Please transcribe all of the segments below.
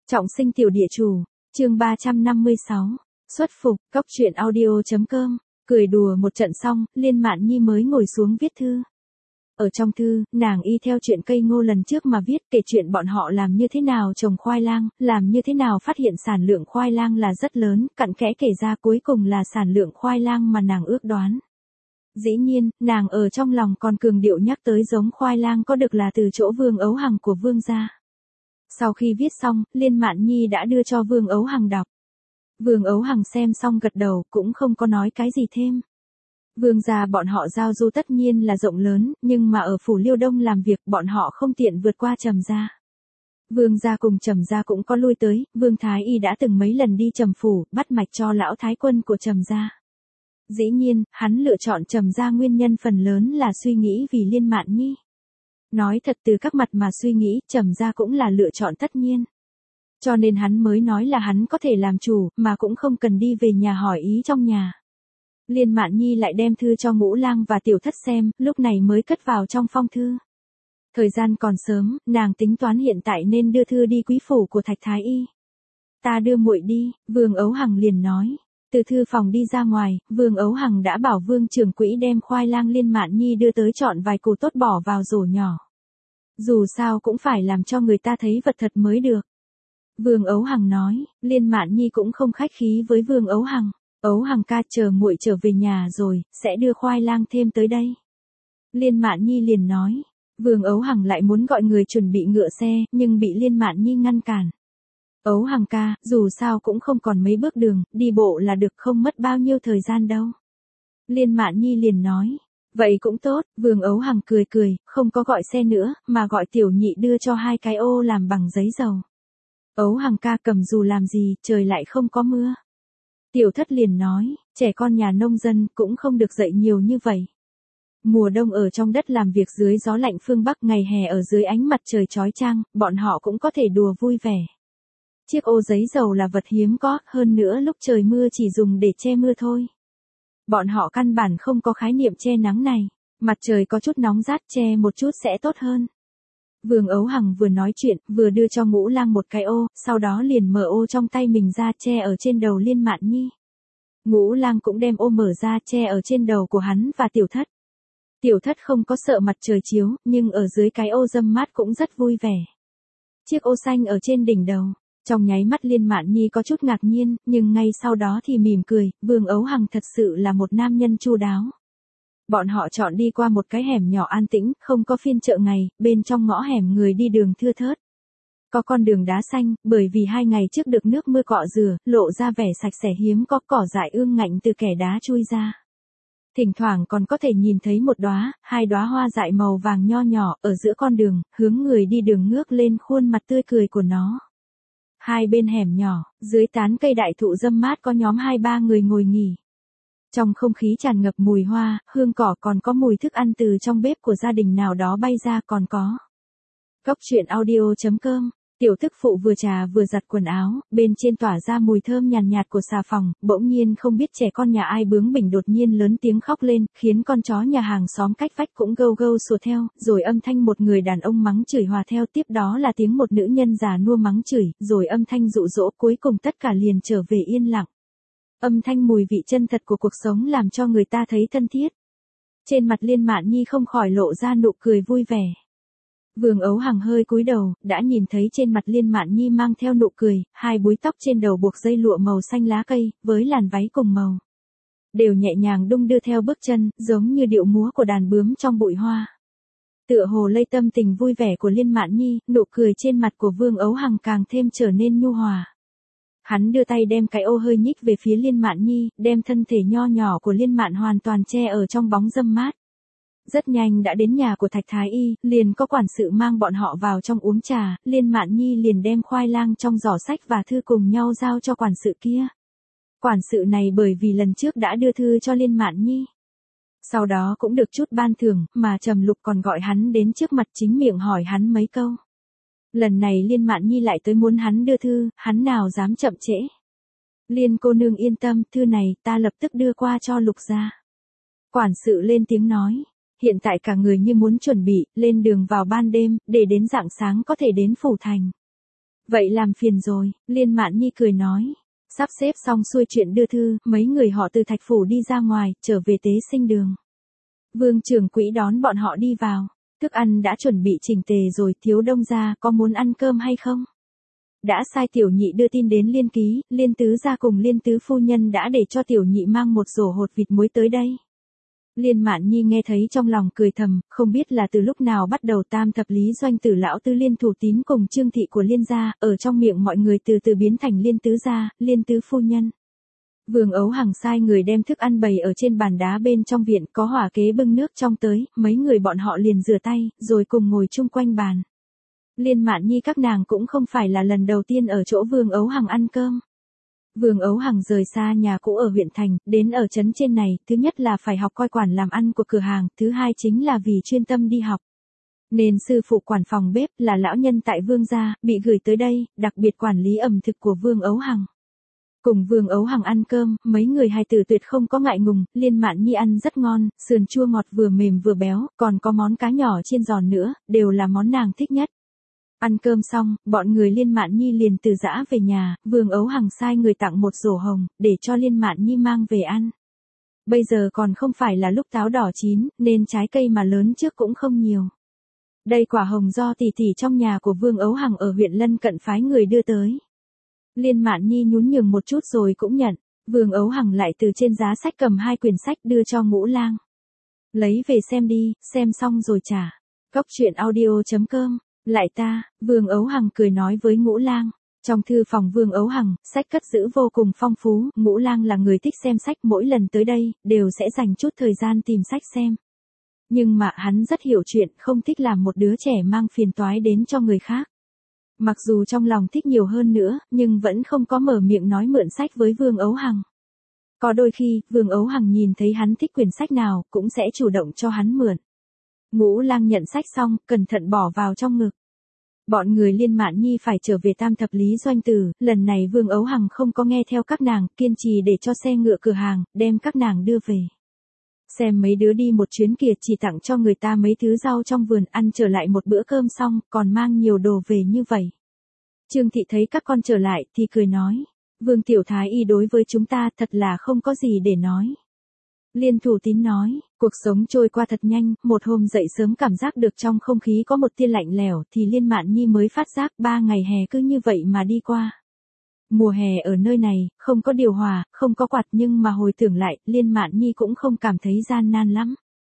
Trọng sinh tiểu địa chủ, chương 356, xuất phục, cóc truyện audio.com, cười đùa một trận xong, Liên Mạn Nhi mới ngồi xuống viết thư. Ở trong thư, nàng y theo chuyện cây ngô lần trước mà viết, kể chuyện bọn họ làm như thế nào trồng khoai lang, làm như thế nào phát hiện sản lượng khoai lang là rất lớn, cặn kẽ kể ra cuối cùng là sản lượng khoai lang mà nàng ước đoán. Dĩ nhiên, nàng ở trong lòng còn cường điệu nhắc tới giống khoai lang có được là từ chỗ Vương Ấu Hằng của Vương gia. Sau khi viết xong, Liên Mạn Nhi đã đưa cho Vương Ấu Hằng đọc. Vương Ấu Hằng xem xong gật đầu, cũng không có nói cái gì thêm. Vương gia bọn họ giao du tất nhiên là rộng lớn, nhưng mà ở phủ Liêu Đông làm việc bọn họ không tiện vượt qua Trầm gia. Vương gia cùng Trầm gia cũng có lui tới, Vương Thái Y đã từng mấy lần đi Trầm phủ, bắt mạch cho lão thái quân của Trầm gia. Dĩ nhiên, hắn lựa chọn Trầm gia nguyên nhân phần lớn là suy nghĩ vì Liên Mạn Nhi. Nói thật từ các mặt mà suy nghĩ, Trầm gia cũng là lựa chọn tất nhiên. Cho nên hắn mới nói là hắn có thể làm chủ, mà cũng không cần đi về nhà hỏi ý trong nhà. Liên Mạn Nhi lại đem thư cho Ngũ Lang và Tiểu Thất xem, lúc này mới cất vào trong phong thư. Thời gian còn sớm, nàng tính toán hiện tại nên đưa thư đi quý phủ của Thạch Thái Y. Ta đưa muội đi, Vương Ấu Hằng liền nói. Từ thư phòng đi ra ngoài, Vương Ấu Hằng đã bảo Vương trưởng quỹ đem khoai lang Liên Mạn Nhi đưa tới chọn vài củ tốt bỏ vào rổ nhỏ. Dù sao cũng phải làm cho người ta thấy vật thật mới được. Vương Ấu Hằng nói, Liên Mạn Nhi cũng không khách khí với Vương Ấu Hằng. Ấu Hằng ca chờ muội trở về nhà rồi, sẽ đưa khoai lang thêm tới đây. Liên Mạn Nhi liền nói, Vương Ấu Hằng lại muốn gọi người chuẩn bị ngựa xe, nhưng bị Liên Mạn Nhi ngăn cản. Ấu Hằng ca, dù sao cũng không còn mấy bước đường, đi bộ là được, không mất bao nhiêu thời gian đâu. Liên Mạn Nhi liền nói, vậy cũng tốt, Vương Ấu Hằng cười cười, không có gọi xe nữa, mà gọi Tiểu Nhị đưa cho 2 cái ô làm bằng giấy dầu. Ấu Hằng ca cầm dù làm gì, trời lại không có mưa. Tiểu Thất liền nói, trẻ con nhà nông dân cũng không được dạy nhiều như vậy. Mùa đông ở trong đất làm việc dưới gió lạnh phương Bắc, ngày hè ở dưới ánh mặt trời chói chang, bọn họ cũng có thể đùa vui vẻ. Chiếc ô giấy dầu là vật hiếm có, hơn nữa lúc trời mưa chỉ dùng để che mưa thôi. Bọn họ căn bản không có khái niệm che nắng này, mặt trời có chút nóng rát che một chút sẽ tốt hơn. Vương Ấu Hằng vừa nói chuyện, vừa đưa cho Ngũ Lang một cái ô, sau đó liền mở ô trong tay mình ra che ở trên đầu Liên Mạn Nhi. Ngũ Lang cũng đem ô mở ra che ở trên đầu của hắn và Tiểu Thất. Tiểu Thất không có sợ mặt trời chiếu, nhưng ở dưới cái ô râm mát cũng rất vui vẻ. Chiếc ô xanh ở trên đỉnh đầu. Trong nháy mắt Liên Mạn Nhi có chút ngạc nhiên, nhưng ngay sau đó thì mỉm cười, Vương Ấu Hằng thật sự là một nam nhân chu đáo. Bọn họ chọn đi qua một cái hẻm nhỏ an tĩnh, không có phiên chợ ngày, bên trong ngõ hẻm người đi đường thưa thớt. Có con đường đá xanh, bởi vì 2 ngày trước được nước mưa cọ rửa, lộ ra vẻ sạch sẽ hiếm có cỏ dại ương ngạnh từ kẻ đá chui ra. Thỉnh thoảng còn có thể nhìn thấy một đóa, 2 đóa hoa dại màu vàng nho nhỏ, ở giữa con đường, hướng người đi đường ngước lên khuôn mặt tươi cười của nó. Hai bên hẻm nhỏ, dưới tán cây đại thụ râm mát có nhóm 2-3 người ngồi nghỉ. Trong không khí tràn ngập mùi hoa, hương cỏ, còn có mùi thức ăn từ trong bếp của gia đình nào đó bay ra, còn có. Cóc truyện audio.com, Tiểu Tức phụ vừa trà vừa giặt quần áo, bên trên tỏa ra mùi thơm nhàn nhạt của xà phòng, bỗng nhiên không biết trẻ con nhà ai bướng bỉnh đột nhiên lớn tiếng khóc lên, khiến con chó nhà hàng xóm cách vách cũng gâu gâu sủa theo, rồi âm thanh một người đàn ông mắng chửi hòa theo, tiếp đó là tiếng một nữ nhân già nua mắng chửi, rồi âm thanh dụ dỗ, cuối cùng tất cả liền trở về yên lặng. Âm thanh mùi vị chân thật của cuộc sống làm cho người ta thấy thân thiết. Trên mặt Liên Mạn Nhi không khỏi lộ ra nụ cười vui vẻ. Vương Ấu Hằng hơi cúi đầu, đã nhìn thấy trên mặt Liên Mạn Nhi mang theo nụ cười, 2 búi tóc trên đầu buộc dây lụa màu xanh lá cây, với làn váy cùng màu. Đều nhẹ nhàng đung đưa theo bước chân, giống như điệu múa của đàn bướm trong bụi hoa. Tựa hồ lây tâm tình vui vẻ của Liên Mạn Nhi, nụ cười trên mặt của Vương Ấu Hằng càng thêm trở nên nhu hòa. Hắn đưa tay đem cái ô hơi nhích về phía Liên Mạn Nhi, đem thân thể nho nhỏ của Liên Mạn hoàn toàn che ở trong bóng râm mát. Rất nhanh đã đến nhà của Thạch Thái Y, liền có quản sự mang bọn họ vào trong uống trà, Liên Mạn Nhi liền đem khoai lang trong giỏ sách và thư cùng nhau giao cho quản sự kia. Quản sự này bởi vì lần trước đã đưa thư cho Liên Mạn Nhi. Sau đó cũng được chút ban thưởng, mà Trầm Lục còn gọi hắn đến trước mặt chính miệng hỏi hắn mấy câu. Lần này Liên Mạn Nhi lại tới muốn hắn đưa thư, hắn nào dám chậm trễ. Liên cô nương yên tâm, thư này ta lập tức đưa qua cho Lục gia. Quản sự lên tiếng nói. Hiện tại cả người như muốn chuẩn bị, lên đường vào ban đêm, để đến rạng sáng có thể đến phủ thành. Vậy làm phiền rồi, Liên Mạn Nhi cười nói. Sắp xếp xong xuôi chuyện đưa thư, mấy người họ từ Thạch Phủ đi ra ngoài, trở về Tế Sinh đường. Vương trưởng quỹ đón bọn họ đi vào. Thức ăn đã chuẩn bị chỉnh tề rồi, Thiếu Đông gia có muốn ăn cơm hay không? Đã sai tiểu nhị đưa tin đến Liên ký, Liên tứ gia cùng Liên tứ phu nhân đã để cho tiểu nhị mang một rổ hột vịt muối tới đây. Liên Mạn Nhi nghe thấy trong lòng cười thầm, không biết là từ lúc nào bắt đầu tam thập lý doanh tử lão tư Liên thủ tín cùng Trương thị của Liên gia, ở trong miệng mọi người từ từ biến thành Liên tứ gia, Liên tứ phu nhân. Vương Ấu Hằng sai người đem thức ăn bày ở trên bàn đá bên trong viện, có hỏa kế bưng nước trong tới, mấy người bọn họ liền rửa tay, rồi cùng ngồi chung quanh bàn. Liên Mạn Nhi các nàng cũng không phải là lần đầu tiên ở chỗ Vương Ấu Hằng ăn cơm. Vương Ấu Hằng rời xa nhà cũ ở huyện thành, đến ở trấn trên này, thứ nhất là phải học coi quản làm ăn của cửa hàng, thứ hai chính là vì chuyên tâm đi học. Nên sư phụ quản phòng bếp là lão nhân tại Vương gia, bị gửi tới đây, đặc biệt quản lý ẩm thực của Vương Ấu Hằng. Cùng Vương Ấu Hằng ăn cơm, mấy người hài tử tuyệt không có ngại ngùng, Liên Mạn Nhi ăn rất ngon, sườn chua ngọt vừa mềm vừa béo, còn có món cá nhỏ chiên giòn nữa, đều là món nàng thích nhất. Ăn cơm xong, bọn người Liên Mạn Nhi liền từ giã về nhà, Vương Ấu Hằng sai người tặng một rổ hồng, để cho Liên Mạn Nhi mang về ăn. Bây giờ còn không phải là lúc táo đỏ chín, nên trái cây mà lớn trước cũng không nhiều. Đây quả hồng do tỷ tỷ trong nhà của Vương Ấu Hằng ở huyện lân cận phái người đưa tới. Liên Mạn Nhi nhún nhường một chút rồi cũng nhận, Vương Ấu Hằng lại từ trên giá sách cầm 2 quyển sách đưa cho Ngũ Lang. Lấy về xem đi, xem xong rồi trả. Cóc truyện audio.com. Lại ta, Vương Ấu Hằng cười nói với Ngũ Lang. Trong thư phòng Vương Ấu Hằng, sách cất giữ vô cùng phong phú, Ngũ Lang là người thích xem sách, mỗi lần tới đây, đều sẽ dành chút thời gian tìm sách xem. Nhưng mà hắn rất hiểu chuyện, không thích làm một đứa trẻ mang phiền toái đến cho người khác. Mặc dù trong lòng thích nhiều hơn nữa, nhưng vẫn không có mở miệng nói mượn sách với Vương Ấu Hằng. Có đôi khi, Vương Ấu Hằng nhìn thấy hắn thích quyển sách nào, cũng sẽ chủ động cho hắn mượn. Ngũ Lang nhận sách xong, cẩn thận bỏ vào trong ngực. Bọn người Liên Mạn Nhi phải trở về tam thập lý doanh tử, lần này Vương Ấu Hằng không có nghe theo các nàng, kiên trì để cho xe ngựa cửa hàng, đem các nàng đưa về. Xem mấy đứa đi một chuyến kìa, chỉ tặng cho người ta mấy thứ rau trong vườn, ăn trở lại một bữa cơm xong, còn mang nhiều đồ về như vậy. Trương Thị thấy các con trở lại, thì cười nói, Vương Tiểu Thái Y đối với chúng ta thật là không có gì để nói. Liên Thủ Tín nói, cuộc sống trôi qua thật nhanh, một hôm dậy sớm cảm giác được trong không khí có một tia lạnh lẽo, thì Liên Mạn Nhi mới phát giác 3 ngày hè cứ như vậy mà đi qua. Mùa hè ở nơi này, không có điều hòa, không có quạt, nhưng mà hồi tưởng lại, Liên Mạn Nhi cũng không cảm thấy gian nan lắm.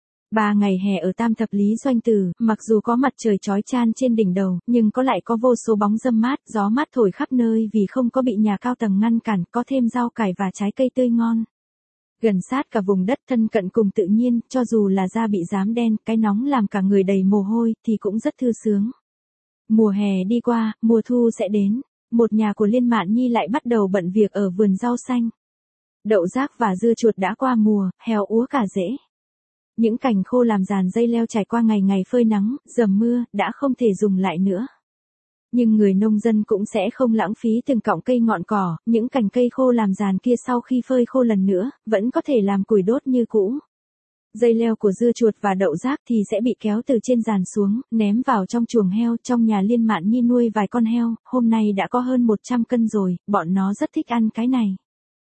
3 ngày hè ở tam thập lý doanh tử, mặc dù có mặt trời chói chan trên đỉnh đầu, nhưng có lại có vô số bóng râm mát, gió mát thổi khắp nơi vì không có bị nhà cao tầng ngăn cản, có thêm rau cải và trái cây tươi ngon. Gần sát cả vùng đất thân cận cùng tự nhiên, cho dù là da bị rám đen, cái nóng làm cả người đầy mồ hôi, thì cũng rất thư sướng. Mùa hè đi qua, mùa thu sẽ đến. Một nhà của Liên Mạn Nhi lại bắt đầu bận việc ở vườn rau xanh. Đậu rác và dưa chuột đã qua mùa, heo úa cả rễ. Những cành khô làm giàn dây leo trải qua ngày ngày phơi nắng, dầm mưa, đã không thể dùng lại nữa. Nhưng người nông dân cũng sẽ không lãng phí từng cọng cây ngọn cỏ, những cành cây khô làm giàn kia sau khi phơi khô lần nữa, vẫn có thể làm củi đốt như cũ. Dây leo của dưa chuột và đậu rác thì sẽ bị kéo từ trên giàn xuống, ném vào trong chuồng heo. Trong nhà Liên Mạn Nhi nuôi vài con heo, hôm nay đã có hơn 100 cân rồi, bọn nó rất thích ăn cái này.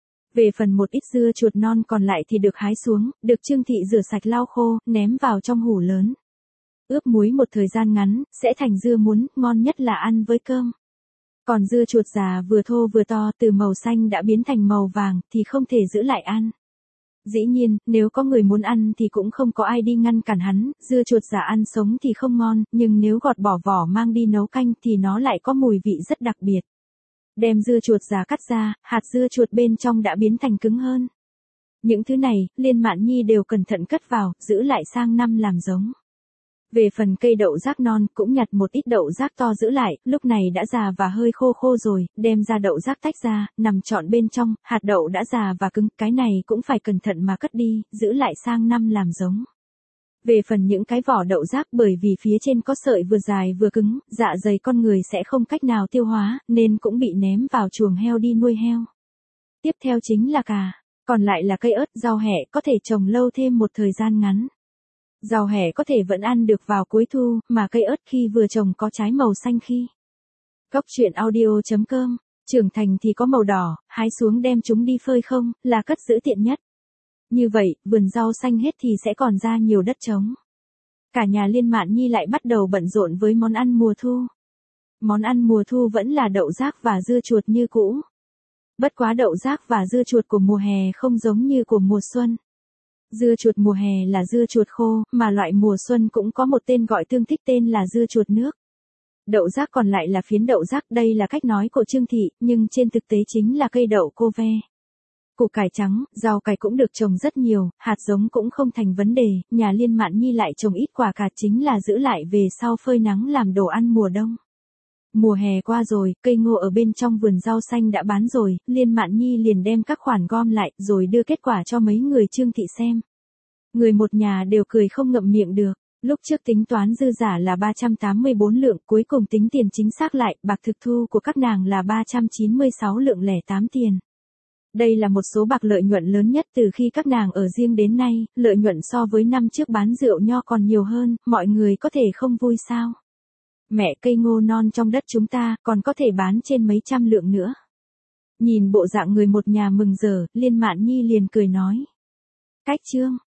Về phần một ít dưa chuột non còn lại thì được hái xuống, được Trương Thị rửa sạch lau khô, ném vào trong hũ lớn. Ướp muối một thời gian ngắn, sẽ thành dưa muốn, ngon nhất là ăn với cơm. Còn dưa chuột già vừa thô vừa to, từ màu xanh đã biến thành màu vàng, thì không thể giữ lại ăn. Dĩ nhiên, nếu có người muốn ăn thì cũng không có ai đi ngăn cản hắn, dưa chuột già ăn sống thì không ngon, nhưng nếu gọt bỏ vỏ mang đi nấu canh thì nó lại có mùi vị rất đặc biệt. Đem dưa chuột già cắt ra, hạt dưa chuột bên trong đã biến thành cứng hơn. Những thứ này, Liên Mạn Nhi đều cẩn thận cất vào, giữ lại sang năm làm giống. Về phần cây đậu rác non, cũng nhặt một ít đậu rác to giữ lại, lúc này đã già và hơi khô khô rồi, đem ra đậu rác tách ra, nằm trọn bên trong, hạt đậu đã già và cứng, cái này cũng phải cẩn thận mà cất đi, giữ lại sang năm làm giống. Về phần những cái vỏ đậu rác, bởi vì phía trên có sợi vừa dài vừa cứng, dạ dày con người sẽ không cách nào tiêu hóa, nên cũng bị ném vào chuồng heo đi nuôi heo. Tiếp theo chính là cà, còn lại là cây ớt, rau hẹ, có thể trồng lâu thêm một thời gian ngắn. Rau hẹ có thể vẫn ăn được vào cuối thu, mà cây ớt khi vừa trồng có trái màu xanh khi Cóc truyện audio.com, trưởng thành thì có màu đỏ, hái xuống đem chúng đi phơi không, là cất giữ tiện nhất. Như vậy, vườn rau xanh hết thì sẽ còn ra nhiều đất trống. Cả nhà Liên Mạn Nhi lại bắt đầu bận rộn với món ăn mùa thu. Món ăn mùa thu vẫn là đậu rác và dưa chuột như cũ. Bất quá đậu rác và dưa chuột của mùa hè không giống như của mùa xuân. Dưa chuột mùa hè là dưa chuột khô, mà loại mùa xuân cũng có một tên gọi tương thích tên là dưa chuột nước. Đậu rác còn lại là phiến đậu rác, đây là cách nói của Trương Thị, nhưng trên thực tế chính là cây đậu cô ve. Củ cải trắng, rau cải cũng được trồng rất nhiều, hạt giống cũng không thành vấn đề, nhà Liên Mạn Nhi lại trồng ít quả cà chính là giữ lại về sau phơi nắng làm đồ ăn mùa đông. Mùa hè qua rồi, cây ngô ở bên trong vườn rau xanh đã bán rồi, Liên Mạn Nhi liền đem các khoản gom lại, rồi đưa kết quả cho mấy người Trương Thị xem. Người một nhà đều cười không ngậm miệng được. Lúc trước tính toán dư giả là 384 lượng, cuối cùng tính tiền chính xác lại, bạc thực thu của các nàng là 396 lượng lẻ 8 tiền. Đây là một số bạc lợi nhuận lớn nhất từ khi các nàng ở riêng đến nay, lợi nhuận so với năm trước bán rượu nho còn nhiều hơn, mọi người có thể không vui sao? Mẹ, cây ngô non trong đất chúng ta còn có thể bán trên mấy trăm lượng nữa. Nhìn bộ dạng người một nhà mừng rỡ, Liên Mạn Nhi liền cười nói. Cách Trương